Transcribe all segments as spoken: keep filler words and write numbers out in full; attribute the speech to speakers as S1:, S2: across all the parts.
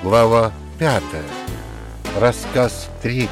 S1: Глава пятая. Рассказ третий.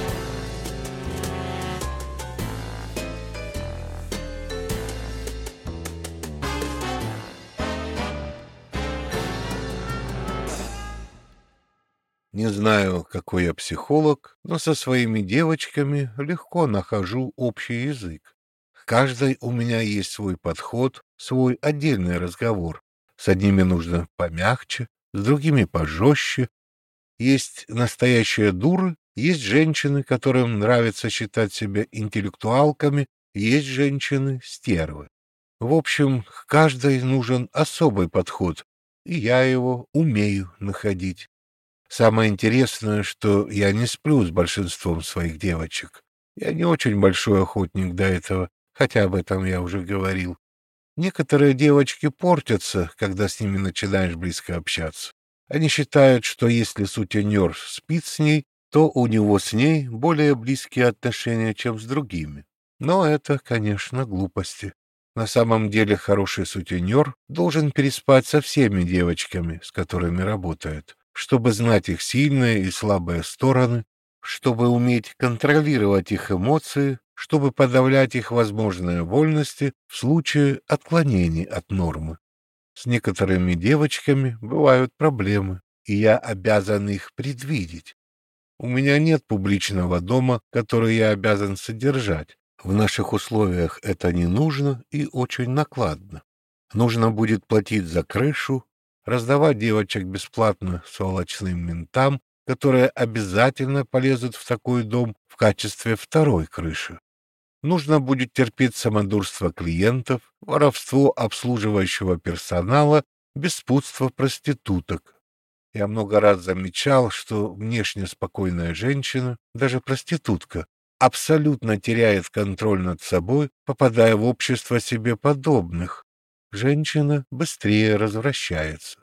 S1: Не знаю, какой я психолог, но со своими девочками легко нахожу общий язык. К каждой у меня есть свой подход, свой отдельный разговор. С одними нужно помягче, с другими пожестче. Есть настоящие дуры, есть женщины, которым нравится считать себя интеллектуалками, есть женщины-стервы. В общем, к каждой нужен особый подход, и я его умею находить. Самое интересное, что я не сплю с большинством своих девочек. Я не очень большой охотник до этого, хотя об этом я уже говорил. Некоторые девочки портятся, когда с ними начинаешь близко общаться. Они считают, что если сутенер спит с ней, то у него с ней более близкие отношения, чем с другими. Но это, конечно, глупости. На самом деле хороший сутенер должен переспать со всеми девочками, с которыми работает, чтобы знать их сильные и слабые стороны, чтобы уметь контролировать их эмоции, чтобы подавлять их возможные вольности в случае отклонений от нормы. С некоторыми девочками бывают проблемы, и я обязан их предвидеть. У меня нет публичного дома, который я обязан содержать. В наших условиях это не нужно и очень накладно. Нужно будет платить за крышу, раздавать девочек бесплатно сволочным ментам, которые обязательно полезут в такой дом в качестве второй крыши. Нужно будет терпеть самодурство клиентов, воровство обслуживающего персонала, беспутство проституток. Я много раз замечал, что внешне спокойная женщина, даже проститутка, абсолютно теряет контроль над собой, попадая в общество себе подобных. Женщина быстрее развращается.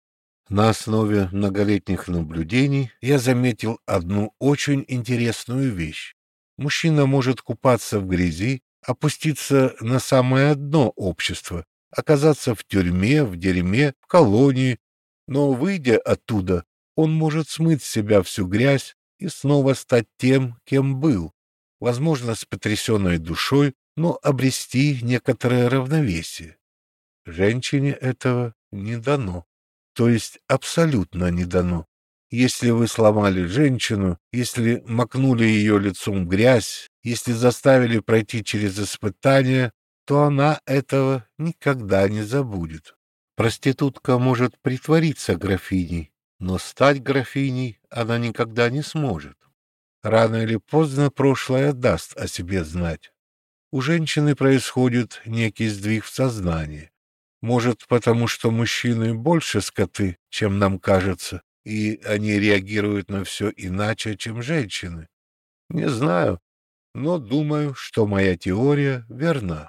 S1: На основе многолетних наблюдений я заметил одну очень интересную вещь. Мужчина может купаться в грязи, опуститься на самое дно общества, оказаться в тюрьме, в дерьме, в колонии, но, выйдя оттуда, он может смыть с себя всю грязь и снова стать тем, кем был, возможно, с потрясенной душой, но обрести некоторое равновесие. Женщине этого не дано, то есть абсолютно не дано. Если вы сломали женщину, если макнули ее лицом в грязь, если заставили пройти через испытания, то она этого никогда не забудет. Проститутка может притвориться графиней, но стать графиней она никогда не сможет. Рано или поздно прошлое даст о себе знать. У женщины происходит некий сдвиг в сознании. Может, потому что мужчины больше скоты, чем нам кажется, и они реагируют на все иначе, чем женщины. Не знаю, но думаю, что моя теория верна.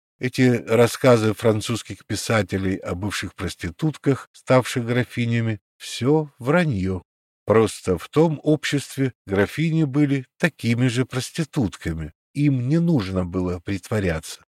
S1: Эти рассказы французских писателей о бывших проститутках, ставших графинями, все вранье. Просто в том обществе графини были такими же проститутками. Им не нужно было притворяться.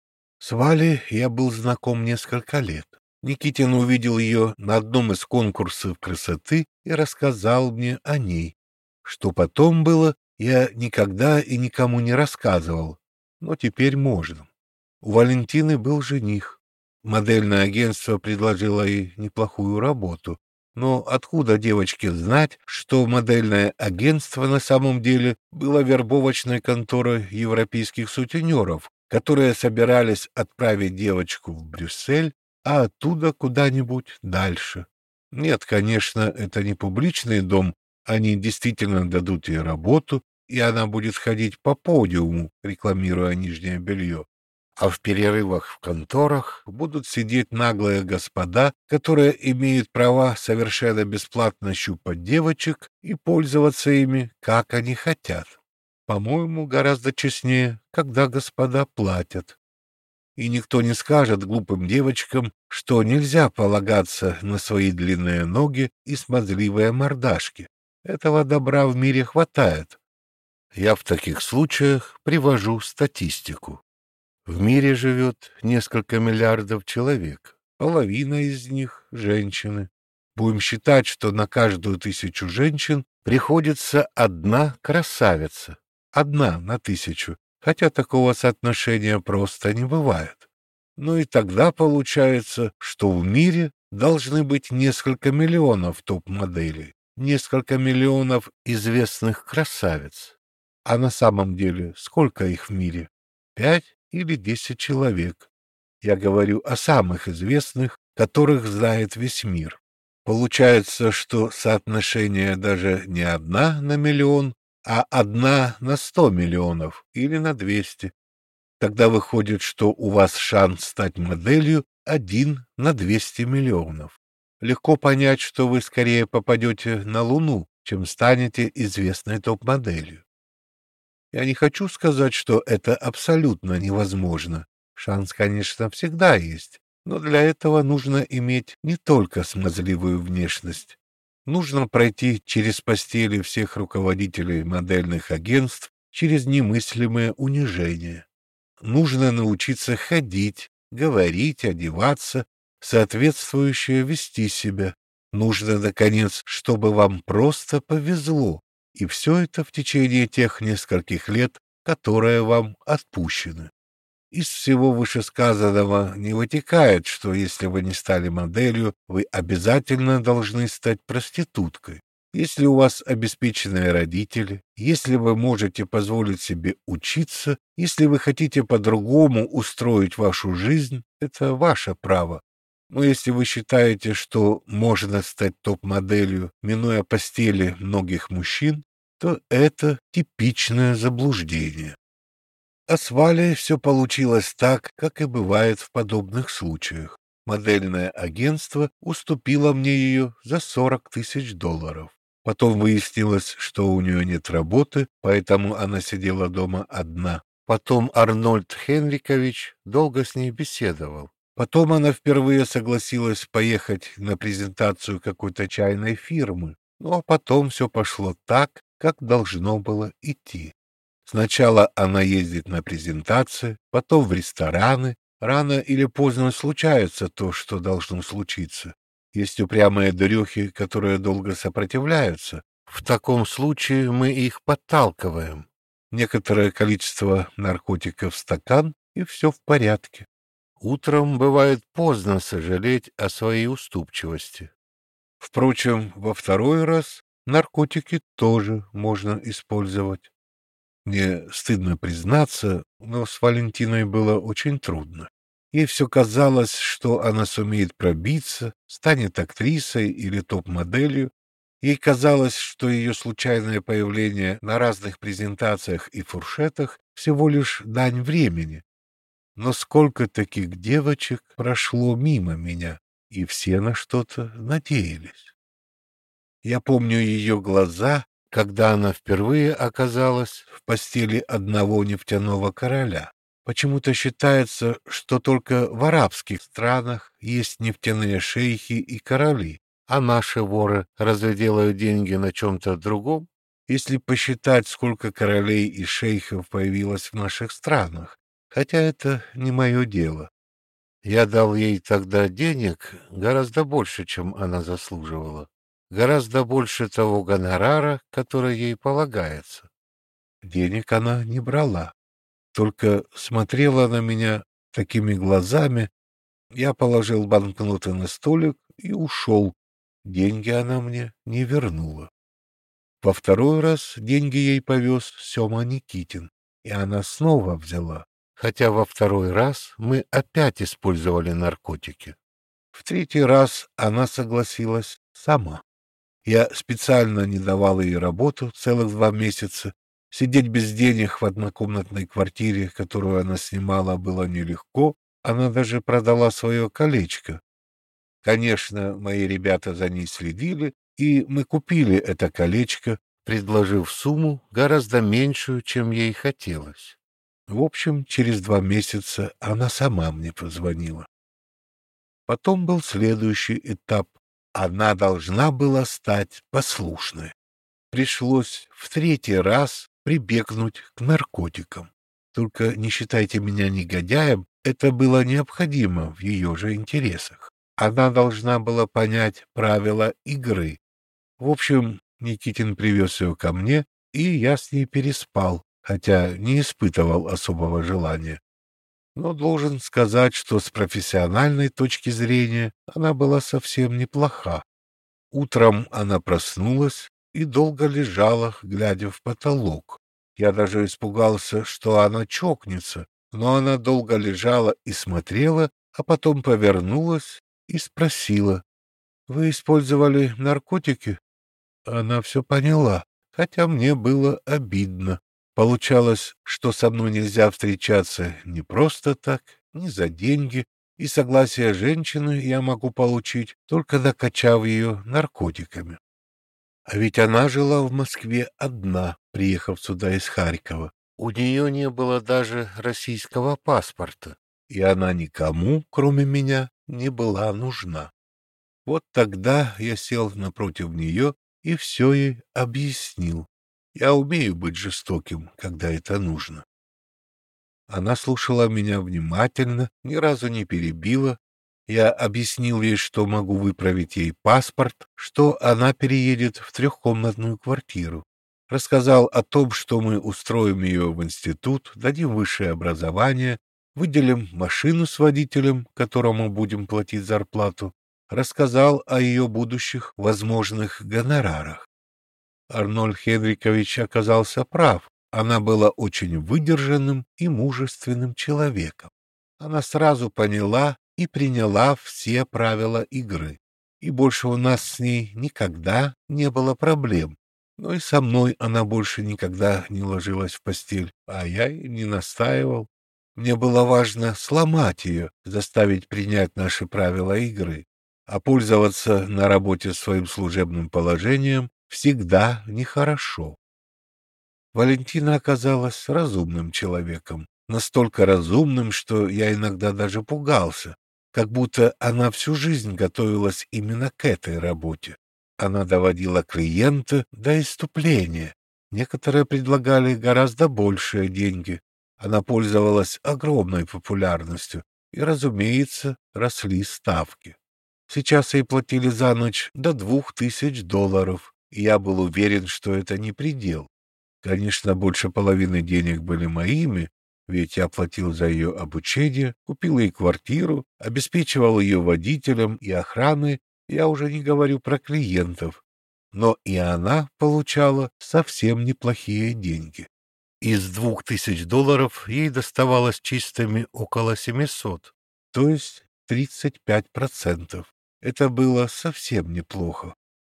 S1: С Валей я был знаком несколько лет. Никитин увидел ее на одном из конкурсов красоты и рассказал мне о ней. Что потом было, я никогда и никому не рассказывал, но теперь можно. У Валентины был жених. Модельное агентство предложило ей неплохую работу. Но откуда девочке знать, что модельное агентство на самом деле было вербовочной конторой европейских сутенеров, которые собирались отправить девочку в Брюссель, а оттуда куда-нибудь дальше? Нет, конечно, это не публичный дом, они действительно дадут ей работу, и она будет ходить по подиуму, рекламируя нижнее белье. А в перерывах в конторах будут сидеть наглые господа, которые имеют права совершенно бесплатно щупать девочек и пользоваться ими, как они хотят. По-моему, гораздо честнее, когда господа платят. И никто не скажет глупым девочкам, что нельзя полагаться на свои длинные ноги и смазливые мордашки. Этого добра в мире хватает. Я в таких случаях привожу статистику. В мире живет несколько миллиардов человек, половина из них — женщины. Будем считать, что на каждую тысячу женщин приходится одна красавица. Одна на тысячу, хотя такого соотношения просто не бывает. Ну и тогда получается, что в мире должны быть несколько миллионов топ-моделей, несколько миллионов известных красавиц. А на самом деле сколько их в мире? Пять или десять человек. Я говорю о самых известных, которых знает весь мир. Получается, что соотношение даже не одна на миллион, а одна на сто миллионов или на двести. Тогда выходит, что у вас шанс стать моделью один на двести миллионов. Легко понять, что вы скорее попадете на Луну, чем станете известной топ-моделью. Я не хочу сказать, что это абсолютно невозможно. Шанс, конечно, всегда есть, но для этого нужно иметь не только смазливую внешность. Нужно пройти через постели всех руководителей модельных агентств, через немыслимое унижение. Нужно научиться ходить, говорить, одеваться, соответствующе вести себя. Нужно, наконец, чтобы вам просто повезло, и все это в течение тех нескольких лет, которые вам отпущены. Из всего вышесказанного не вытекает, что если вы не стали моделью, вы обязательно должны стать проституткой. Если у вас обеспеченные родители, если вы можете позволить себе учиться, если вы хотите по-другому устроить вашу жизнь, это ваше право. Но если вы считаете, что можно стать топ-моделью, минуя постели многих мужчин, то это типичное заблуждение. А с Валей все получилось так, как и бывает в подобных случаях. Модельное агентство уступило мне ее за сорок тысяч долларов. Потом выяснилось, что у нее нет работы, поэтому она сидела дома одна. Потом Арнольд Хенрикович долго с ней беседовал. Потом она впервые согласилась поехать на презентацию какой-то чайной фирмы. Ну а потом все пошло так, как должно было идти. Сначала она ездит на презентации, потом в рестораны. Рано или поздно случается то, что должно случиться. Есть упрямые дурехи, которые долго сопротивляются. В таком случае мы их подталкиваем. Некоторое количество наркотиков в стакан, и все в порядке. Утром бывает поздно сожалеть о своей уступчивости. Впрочем, во второй раз наркотики тоже можно использовать. Мне стыдно признаться, но с Валентиной было очень трудно. Ей все казалось, что она сумеет пробиться, станет актрисой или топ-моделью. Ей казалось, что ее случайное появление на разных презентациях и фуршетах всего лишь дань времени. Но сколько таких девочек прошло мимо меня, и все на что-то надеялись. Я помню ее глаза, когда она впервые оказалась в постели одного нефтяного короля. Почему-то считается, что только в арабских странах есть нефтяные шейхи и короли, а наши воры разве делают деньги на чем-то другом? Если посчитать, сколько королей и шейхов появилось в наших странах, хотя это не мое дело. Я дал ей тогда денег гораздо больше, чем она заслуживала. Гораздо больше того гонорара, который ей полагается. Денег она не брала, только смотрела на меня такими глазами. Я положил банкноты на столик и ушел. Деньги она мне не вернула. Во второй раз деньги ей повез Сема Никитин, и она снова взяла, хотя во второй раз мы опять использовали наркотики. В третий раз она согласилась сама. Я специально не давал ей работу целых два месяца. Сидеть без денег в однокомнатной квартире, которую она снимала, было нелегко. Она даже продала свое колечко. Конечно, мои ребята за ней следили, и мы купили это колечко, предложив сумму гораздо меньшую, чем ей хотелось. В общем, через два месяца она сама мне позвонила. Потом был следующий этап. Она должна была стать послушной. Пришлось в третий раз прибегнуть к наркотикам. Только не считайте меня негодяем, это было необходимо в ее же интересах. Она должна была понять правила игры. В общем, Никитин привез ее ко мне, и я с ней переспал, хотя не испытывал особого желания. Но должен сказать, что с профессиональной точки зрения она была совсем неплоха. Утром она проснулась и долго лежала, глядя в потолок. Я даже испугался, что она чокнется, но она долго лежала и смотрела, а потом повернулась и спросила: «Вы использовали наркотики?» Она все поняла, хотя мне было обидно. Получалось, что со мной нельзя встречаться не просто так, не за деньги, и согласие женщины я могу получить, только накачав ее наркотиками. А ведь она жила в Москве одна, приехав сюда из Харькова. У нее не было даже российского паспорта, и она никому, кроме меня, не была нужна. Вот тогда я сел напротив нее и все ей объяснил. Я умею быть жестоким, когда это нужно. Она слушала меня внимательно, ни разу не перебила. Я объяснил ей, что могу выправить ей паспорт, что она переедет в трехкомнатную квартиру. Рассказал о том, что мы устроим ее в институт, дадим высшее образование, выделим машину с водителем, которому будем платить зарплату. Рассказал о ее будущих возможных гонорарах. Арнольд Хенрикович оказался прав. Она была очень выдержанным и мужественным человеком. Она сразу поняла и приняла все правила игры. И больше у нас с ней никогда не было проблем. Но и со мной она больше никогда не ложилась в постель, а я и не настаивал. Мне было важно сломать ее, заставить принять наши правила игры. А пользоваться на работе своим служебным положением всегда нехорошо. Валентина оказалась разумным человеком, настолько разумным, что я иногда даже пугался, как будто она всю жизнь готовилась именно к этой работе. Она доводила клиента до исступления. Некоторые предлагали гораздо большие деньги. Она пользовалась огромной популярностью, и, разумеется, росли ставки. Сейчас ей платили за ночь до двух тысяч долларов, и я был уверен, что это не предел. Конечно, больше половины денег были моими, ведь я платил за ее обучение, купил ей квартиру, обеспечивал ее водителем и охраной, я уже не говорю про клиентов. Но и она получала совсем неплохие деньги. Из двух тысяч долларов ей доставалось чистыми около семисот, то есть тридцать пять процентов. Это было совсем неплохо.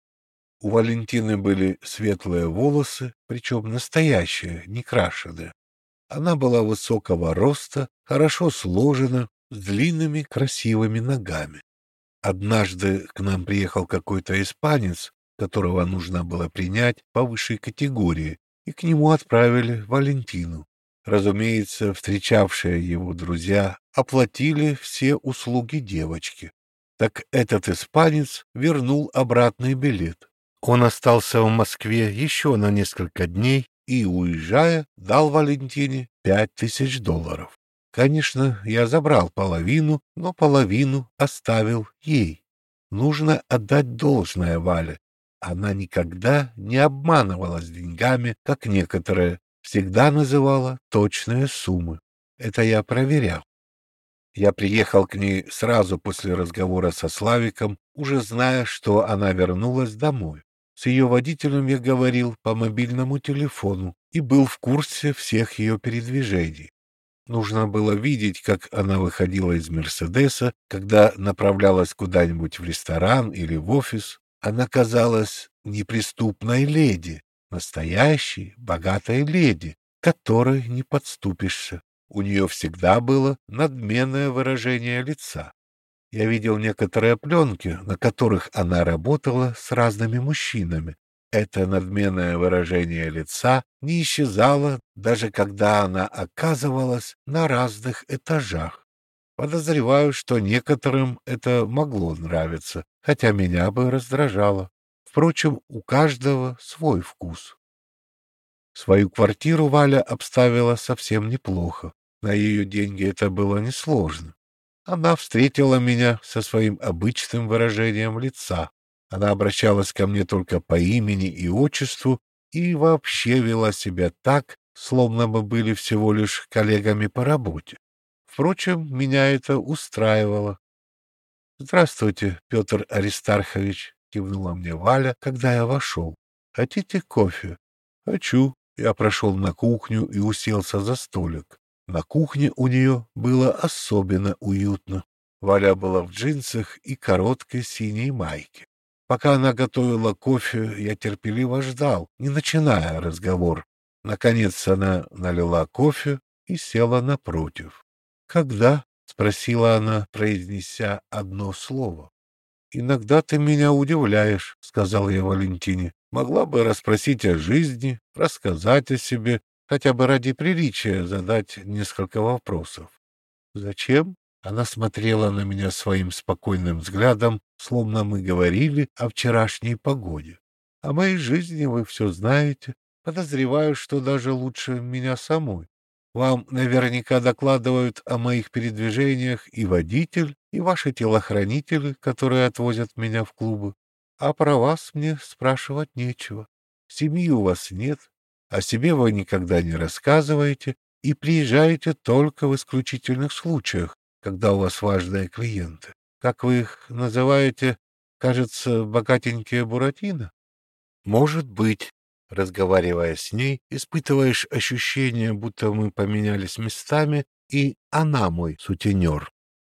S1: У Валентины были светлые волосы, причем настоящие, не крашеные. Она была высокого роста, хорошо сложена, с длинными красивыми ногами. Однажды к нам приехал какой-то испанец, которого нужно было принять по высшей категории, и к нему отправили Валентину. Разумеется, встречавшие его друзья оплатили все услуги девочки. Так этот испанец вернул обратный билет. Он остался в Москве еще на несколько дней и, уезжая, дал Валентине пять тысяч долларов. Конечно, я забрал половину, но половину оставил ей. Нужно отдать должное Вале. Она никогда не обманывала с деньгами, как некоторые, всегда называла точные суммы. Это я проверял. Я приехал к ней сразу после разговора со Славиком, уже зная, что она вернулась домой. С ее водителем я говорил по мобильному телефону и был в курсе всех ее передвижений. Нужно было видеть, как она выходила из «Мерседеса», когда направлялась куда-нибудь в ресторан или в офис. Она казалась неприступной леди, настоящей, богатой леди, к которой не подступишься. У нее всегда было надменное выражение лица. Я видел некоторые пленки, на которых она работала с разными мужчинами. Это надменное выражение лица не исчезало, даже когда она оказывалась на разных этажах. Подозреваю, что некоторым это могло нравиться, хотя меня бы раздражало. Впрочем, у каждого свой вкус. Свою квартиру Валя обставила совсем неплохо. На ее деньги это было несложно. Она встретила меня со своим обычным выражением лица. Она обращалась ко мне только по имени и отчеству и вообще вела себя так, словно мы были всего лишь коллегами по работе. Впрочем, меня это устраивало. «Здравствуйте, Петр Аристархович», — кивнула мне Валя, когда я вошел. «Хотите кофе?» «Хочу». Я прошел на кухню и уселся за столик. На кухне у нее было особенно уютно. Валя была в джинсах и короткой синей майке. Пока она готовила кофе, я терпеливо ждал, не начиная разговор. Наконец она налила кофе и села напротив. «Когда?» — спросила она, произнеся одно слово. «Иногда ты меня удивляешь», — сказал я Валентине. «Могла бы расспросить о жизни, рассказать о себе, хотя бы ради приличия задать несколько вопросов». «Зачем?» Она смотрела на меня своим спокойным взглядом, словно мы говорили о вчерашней погоде. «О моей жизни вы все знаете. Подозреваю, что даже лучше меня самой. Вам наверняка докладывают о моих передвижениях и водитель, и ваши телохранители, которые отвозят меня в клубы. А про вас мне спрашивать нечего. Семьи у вас нет, о себе вы никогда не рассказываете и приезжаете только в исключительных случаях, когда у вас важные клиенты. Как вы их называете, кажется, богатенькие Буратино? Может быть, разговаривая с ней, испытываешь ощущение, будто мы поменялись местами, и она мой сутенер.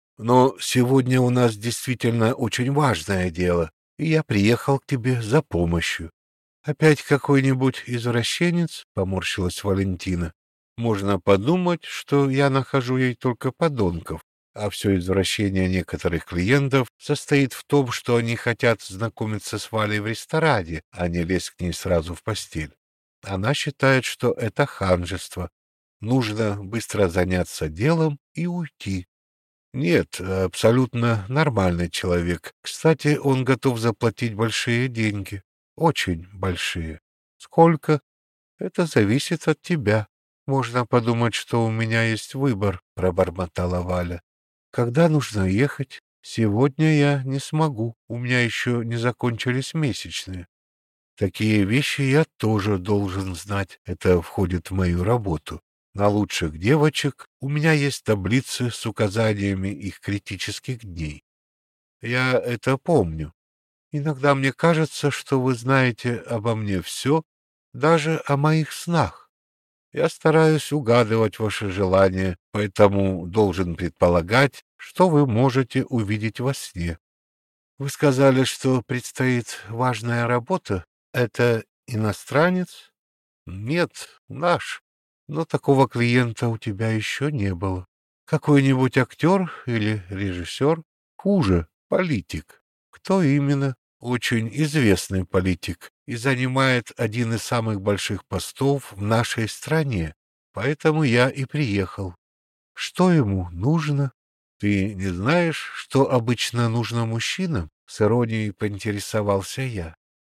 S1: Но сегодня у нас действительно очень важное дело, и я приехал к тебе за помощью. Опять какой-нибудь извращенец? — поморщилась Валентина. Можно подумать, что я нахожу ей только подонков, а все извращение некоторых клиентов состоит в том, что они хотят знакомиться с Валей в ресторане, а не лезть к ней сразу в постель. Она считает, что это ханжество. Нужно быстро заняться делом и уйти. Нет, абсолютно нормальный человек. Кстати, он готов заплатить большие деньги. Очень большие. Сколько? Это зависит от тебя. Можно подумать, что у меня есть выбор, пробормотала Валя. Когда нужно ехать? Сегодня я не смогу. У меня еще не закончились месячные. Такие вещи я тоже должен знать. Это входит в мою работу. На лучших девочек у меня есть таблицы с указаниями их критических дней. Я это помню. Иногда мне кажется, что вы знаете обо мне все, даже о моих снах. Я стараюсь угадывать ваши желания, поэтому должен предполагать, что вы можете увидеть во сне. Вы сказали, что предстоит важная работа. Это иностранец? Нет, наш. Но такого клиента у тебя еще не было. Какой-нибудь актер или режиссер? Хуже, политик. Кто именно? Очень известный политик и занимает один из самых больших постов в нашей стране. Поэтому я и приехал. Что ему нужно? Ты не знаешь, что обычно нужно мужчинам? С иронией поинтересовался я.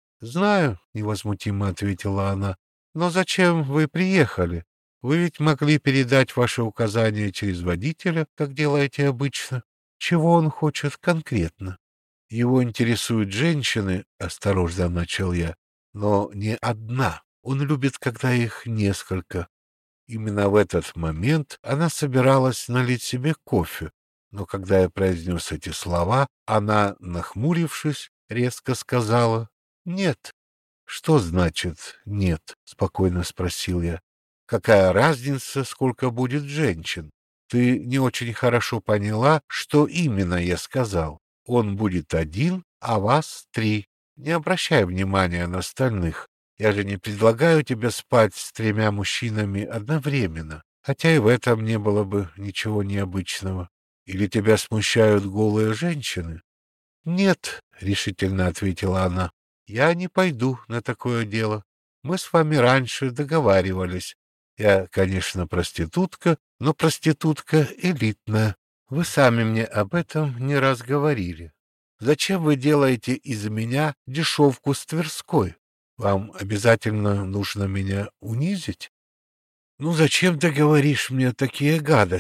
S1: Знаю, невозмутимо ответила она. Но зачем вы приехали? Вы ведь могли передать ваши указания через водителя, как делаете обычно. Чего он хочет конкретно? Его интересуют женщины, осторожно начал я, но не одна. Он любит, когда их несколько. Именно в этот момент она собиралась налить себе кофе, но когда я произнес эти слова, она, нахмурившись, резко сказала «нет». «Что значит «нет»?» — спокойно спросил я. «Какая разница, сколько будет женщин? Ты не очень хорошо поняла, что именно я сказал. Он будет один, а вас три. Не обращай внимания на остальных. Я же не предлагаю тебе спать с тремя мужчинами одновременно, хотя и в этом не было бы ничего необычного. Или тебя смущают голые женщины?» «Нет», — решительно ответила она, — «я не пойду на такое дело. Мы с вами раньше договаривались. Я, конечно, проститутка, но проститутка элитная. Вы сами мне об этом не раз говорили. Зачем вы делаете из меня дешевку с Тверской? Вам обязательно нужно меня унизить? Ну зачем ты говоришь мне такие гадости?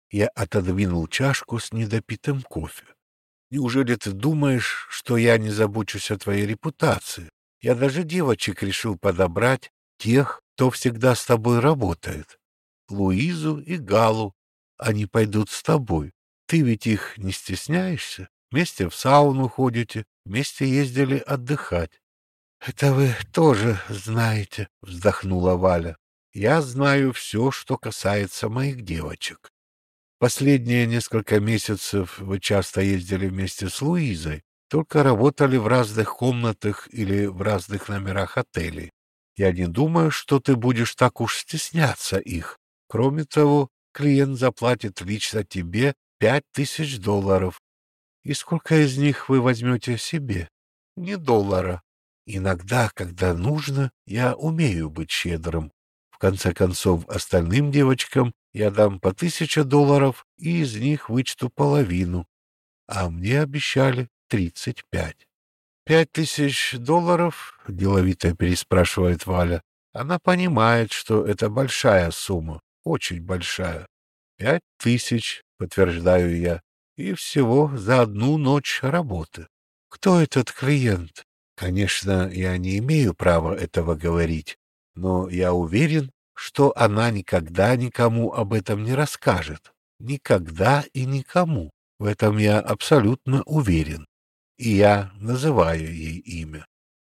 S1: Я отодвинул чашку с недопитым кофе. Неужели ты думаешь, что я не забочусь о твоей репутации? Я даже девочек решил подобрать, тех, кто всегда с тобой работает. Луизу и Галу. Они пойдут с тобой. Ты ведь их не стесняешься? Вместе в сауну ходите, вместе ездили отдыхать. — Это вы тоже знаете, — вздохнула Валя. — Я знаю все, что касается моих девочек. Последние несколько месяцев вы часто ездили вместе с Луизой, только работали в разных комнатах или в разных номерах отелей. Я не думаю, что ты будешь так уж стесняться их. Кроме того, клиент заплатит лично тебе пять тысяч долларов. И сколько из них вы возьмете себе? Не доллара. Иногда, когда нужно, я умею быть щедрым. В конце концов, остальным девочкам я дам по тысяче долларов и из них вычту половину. А мне обещали тридцать пять. «Пять тысяч долларов?» — деловито переспрашивает Валя. Она понимает, что это большая сумма, очень большая. «Пять тысяч», — подтверждаю я, — «и всего за одну ночь работы». «Кто этот клиент?» Конечно, я не имею права этого говорить, но я уверен, что она никогда никому об этом не расскажет. Никогда и никому. В этом я абсолютно уверен. И я называю ей имя.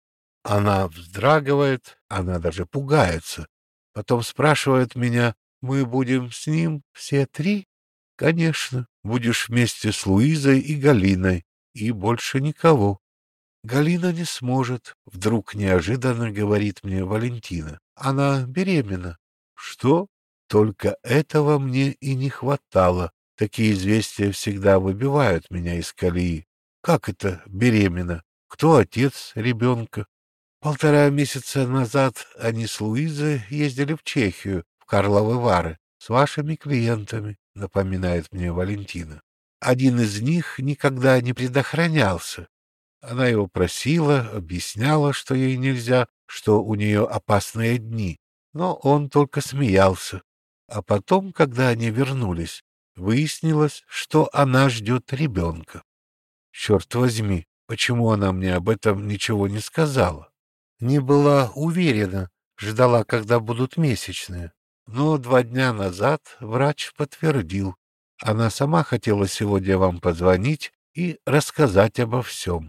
S1: Она вздрагивает, она даже пугается. Потом спрашивает меня: «Мы будем с ним все три?» «Конечно, будешь вместе с Луизой и Галиной, и больше никого». «Галина не сможет», — вдруг неожиданно говорит мне Валентина. «Она беременна». «Что?» Только этого мне и не хватало. Такие известия всегда выбивают меня из колеи. Как это беременна? Кто отец ребенка? Полтора месяца назад они с Луизой ездили в Чехию, в Карловы Вары, с вашими клиентами, напоминает мне Валентина. Один из них никогда не предохранялся. Она его просила, объясняла, что ей нельзя, что у нее опасные дни, но он только смеялся. А потом, когда они вернулись, выяснилось, что она ждет ребенка. Черт возьми, почему она мне об этом ничего не сказала? Не была уверена, ждала, когда будут месячные. Но два дня назад врач подтвердил. Она сама хотела сегодня вам позвонить и рассказать обо всем.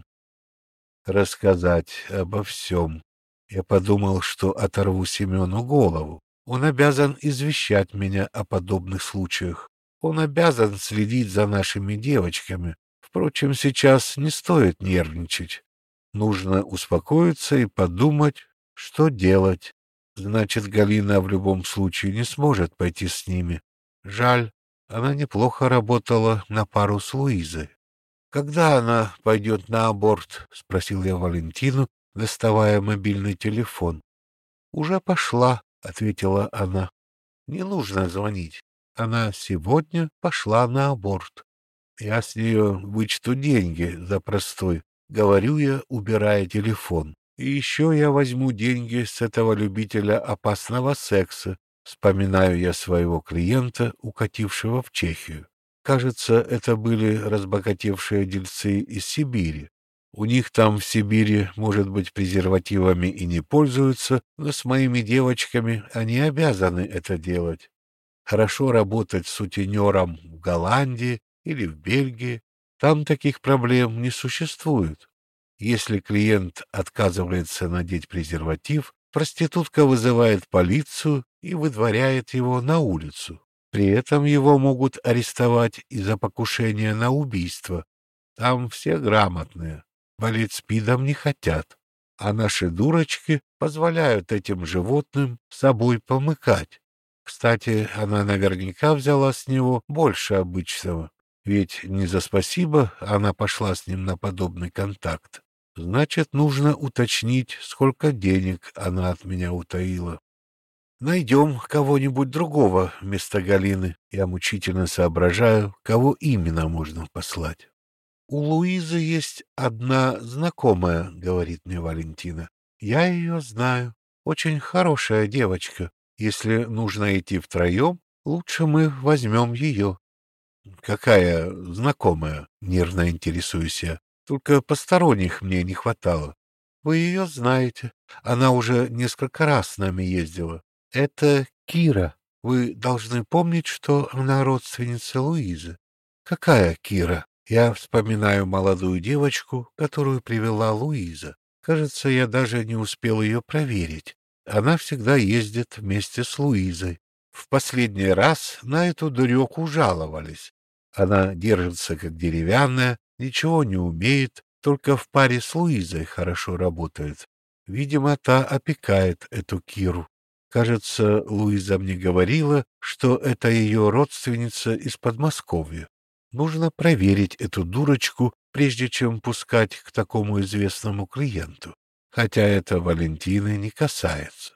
S1: Рассказать обо всем. Я подумал, что оторву Семену голову. Он обязан извещать меня о подобных случаях. Он обязан следить за нашими девочками. Впрочем, сейчас не стоит нервничать. Нужно успокоиться и подумать, что делать. Значит, Галина в любом случае не сможет пойти с ними. Жаль, она неплохо работала на пару с Луизой. «Когда она пойдет на аборт?» — спросил я Валентину, доставая мобильный телефон. «Уже пошла», — ответила она. «Не нужно звонить. Она сегодня пошла на аборт. Я с нее вычту деньги за простой», — говорю я, убирая телефон. «И еще я возьму деньги с этого любителя опасного секса», — вспоминаю я своего клиента, укатившего в Чехию. Кажется, это были разбогатевшие дельцы из Сибири. У них там в Сибири, может быть, презервативами и не пользуются, но с моими девочками они обязаны это делать. Хорошо работать сутенером в Голландии или в Бельгии. Там таких проблем не существует. Если клиент отказывается надеть презерватив, проститутка вызывает полицию и выдворяет его на улицу. При этом его могут арестовать из-за покушения на убийство. Там все грамотные, болеть СПИДом не хотят. А наши дурочки позволяют этим животным собой помыкать. Кстати, она наверняка взяла с него больше обычного. Ведь не за спасибо она пошла с ним на подобный контакт. Значит, нужно уточнить, сколько денег она от меня утаила. Найдем кого-нибудь другого вместо Галины. Я мучительно соображаю, кого именно можно послать. У Луизы есть одна знакомая, говорит мне Валентина. Я ее знаю. Очень хорошая девочка. Если нужно идти втроем, лучше мы возьмем ее. Какая знакомая? Нервно интересуюсь я. Только посторонних мне не хватало. Вы ее знаете. Она уже несколько раз с нами ездила. Это Кира. Вы должны помнить, что она родственница Луизы. Какая Кира? Я вспоминаю молодую девочку, которую привела Луиза. Кажется, я даже не успел ее проверить. Она всегда ездит вместе с Луизой. В последний раз на эту дуреку жаловались. Она держится как деревянная, ничего не умеет, только в паре с Луизой хорошо работает. Видимо, та опекает эту Киру. Кажется, Луиза мне говорила, что это ее родственница из Подмосковья. Нужно проверить эту дурочку, прежде чем пускать к такому известному клиенту. Хотя это Валентины не касается.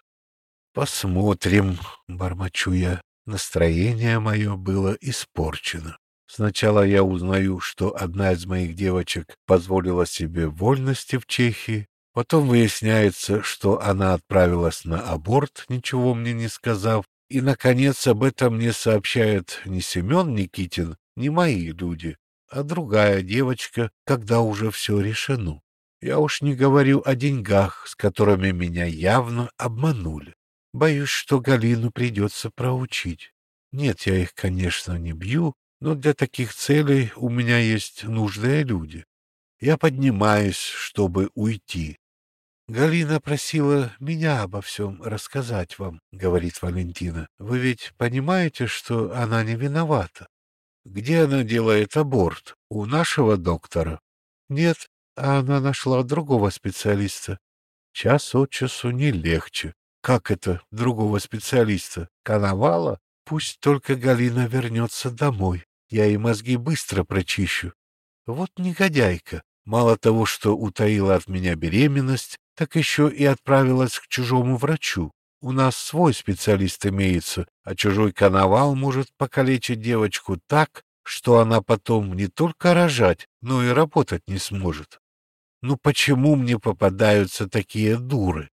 S1: Посмотрим, бормочу я. Настроение мое было испорчено. Сначала я узнаю, что одна из моих девочек позволила себе вольности в Чехии, потом выясняется, что она отправилась на аборт, ничего мне не сказав, и, наконец, об этом мне сообщает не Семен Никитин, не мои люди, а другая девочка, когда уже все решено. Я уж не говорю о деньгах, с которыми меня явно обманули. Боюсь, что Галину придется проучить. Нет, я их, конечно, не бью, но для таких целей у меня есть нужные люди. Я поднимаюсь, чтобы уйти. Галина просила меня обо всем рассказать вам, говорит Валентина. Вы ведь понимаете, что она не виновата? Где она делает аборт? У нашего доктора? Нет, она нашла другого специалиста. Час от часу не легче. Как это другого специалиста? Коновала? Пусть только Галина вернется домой. Я ей мозги быстро прочищу. Вот негодяйка. Мало того, что утаила от меня беременность, так еще и отправилась к чужому врачу. У нас свой специалист имеется, а чужой коновал может покалечить девочку так, что она потом не только рожать, но и работать не сможет. Ну почему мне попадаются такие дуры?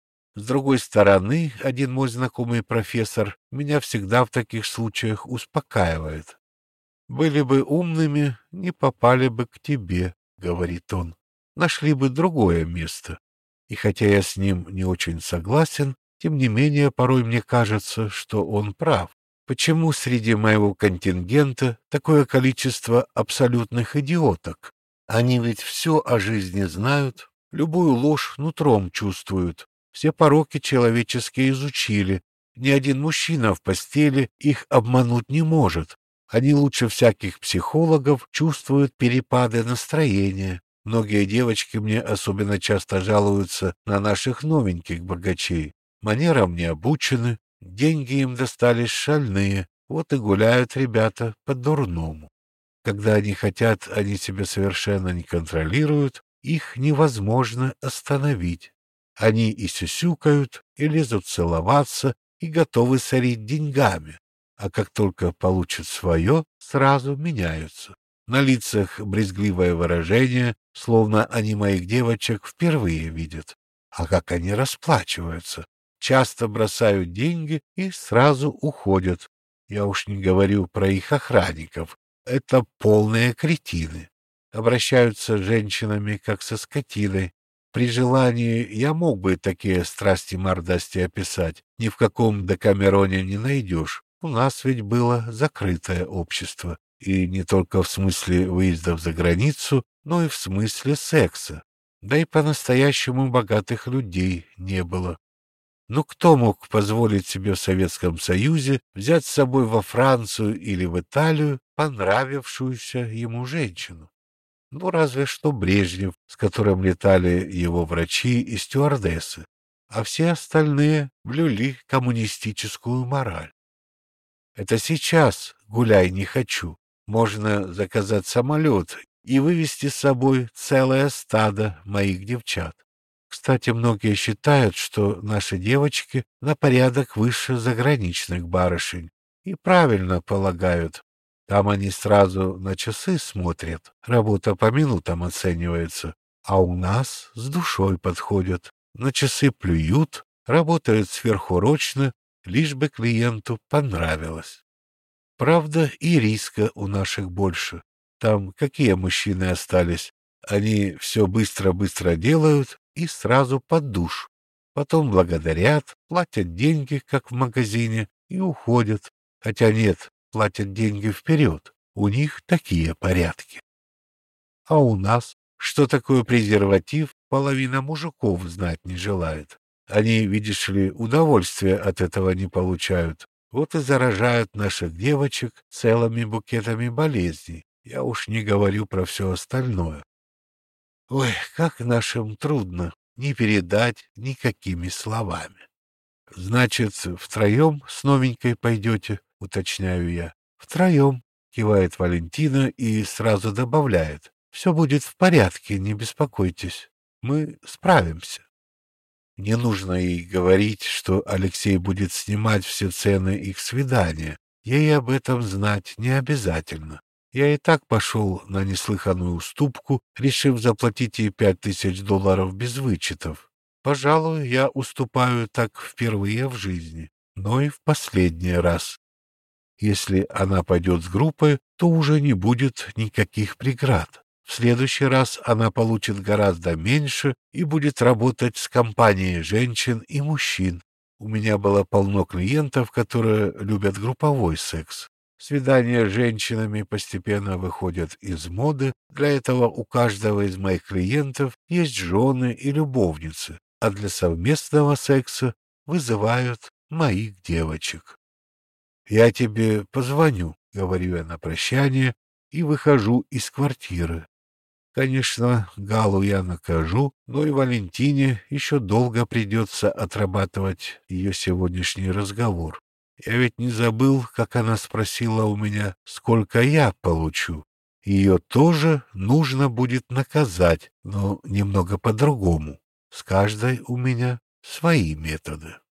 S1: С другой стороны, один мой знакомый профессор меня всегда в таких случаях успокаивает. «Были бы умными, не попали бы к тебе», — говорит он. «Нашли бы другое место». И хотя я с ним не очень согласен, тем не менее порой мне кажется, что он прав. Почему среди моего контингента такое количество абсолютных идиоток? Они ведь все о жизни знают, любую ложь нутром чувствуют, все пороки человеческие изучили. Ни один мужчина в постели их обмануть не может. Они лучше всяких психологов чувствуют перепады настроения. Многие девочки мне особенно часто жалуются на наших новеньких богачей. Манерам не обучены, деньги им достались шальные, вот и гуляют ребята по-дурному. Когда они хотят, они себя совершенно не контролируют, их невозможно остановить. Они и сюсюкают, и лезут целоваться, и готовы сорить деньгами. А как только получат свое, сразу меняются. На лицах брезгливое выражение, словно они моих девочек впервые видят. А как они расплачиваются? Часто бросают деньги и сразу уходят. Я уж не говорю про их охранников. Это полные кретины. Обращаются с женщинами, как со скотиной. При желании я мог бы такие страсти-мордасти описать. Ни в каком Декамероне не найдешь. У нас ведь было закрытое общество. И не только в смысле выездов за границу, но и в смысле секса. Да и по-настоящему богатых людей не было. Ну кто мог позволить себе в Советском Союзе взять с собой во Францию или в Италию понравившуюся ему женщину? Ну, разве что Брежнев, с которым летали его врачи и стюардессы, а все остальные блюли коммунистическую мораль. Это сейчас гуляй не хочу. Можно заказать самолет и вывести с собой целое стадо моих девчат. Кстати, многие считают, что наши девочки на порядок выше заграничных барышень. И правильно полагают. Там они сразу на часы смотрят, работа по минутам оценивается. А у нас с душой подходят. На часы плюют, работают сверхурочно, лишь бы клиенту понравилось. Правда, и риска у наших больше. Там какие мужчины остались? Они все быстро-быстро делают и сразу под душ. Потом благодарят, платят деньги, как в магазине, и уходят. Хотя нет, платят деньги вперед. У них такие порядки. А у нас, что такое презерватив, половина мужиков знать не желает. Они, видишь ли, удовольствия от этого не получают. Вот и заражают наших девочек целыми букетами болезней. Я уж не говорю про все остальное. Ой, как нашим трудно, не передать никакими словами. Значит, втроем с новенькой пойдете, уточняю я. Втроем, кивает Валентина и сразу добавляет. Все будет в порядке, не беспокойтесь. Мы справимся. Не нужно ей говорить, что Алексей будет снимать все цены их свидания. Ей об этом знать не обязательно. Я и так пошел на неслыханную уступку, решив заплатить ей пять тысяч долларов без вычетов. Пожалуй, я уступаю так впервые в жизни, но и в последний раз. Если она пойдет с группой, то уже не будет никаких преград. В следующий раз она получит гораздо меньше и будет работать с компанией женщин и мужчин. У меня было полно клиентов, которые любят групповой секс. Свидания с женщинами постепенно выходят из моды. Для этого у каждого из моих клиентов есть жены и любовницы, а для совместного секса вызывают моих девочек. «Я тебе позвоню», — говорю я на прощание, и выхожу из квартиры. Конечно, Галу я накажу, но и Валентине еще долго придется отрабатывать ее сегодняшний разговор. Я ведь не забыл, как она спросила у меня, сколько я получу. Ее тоже нужно будет наказать, но немного по-другому. С каждой у меня свои методы.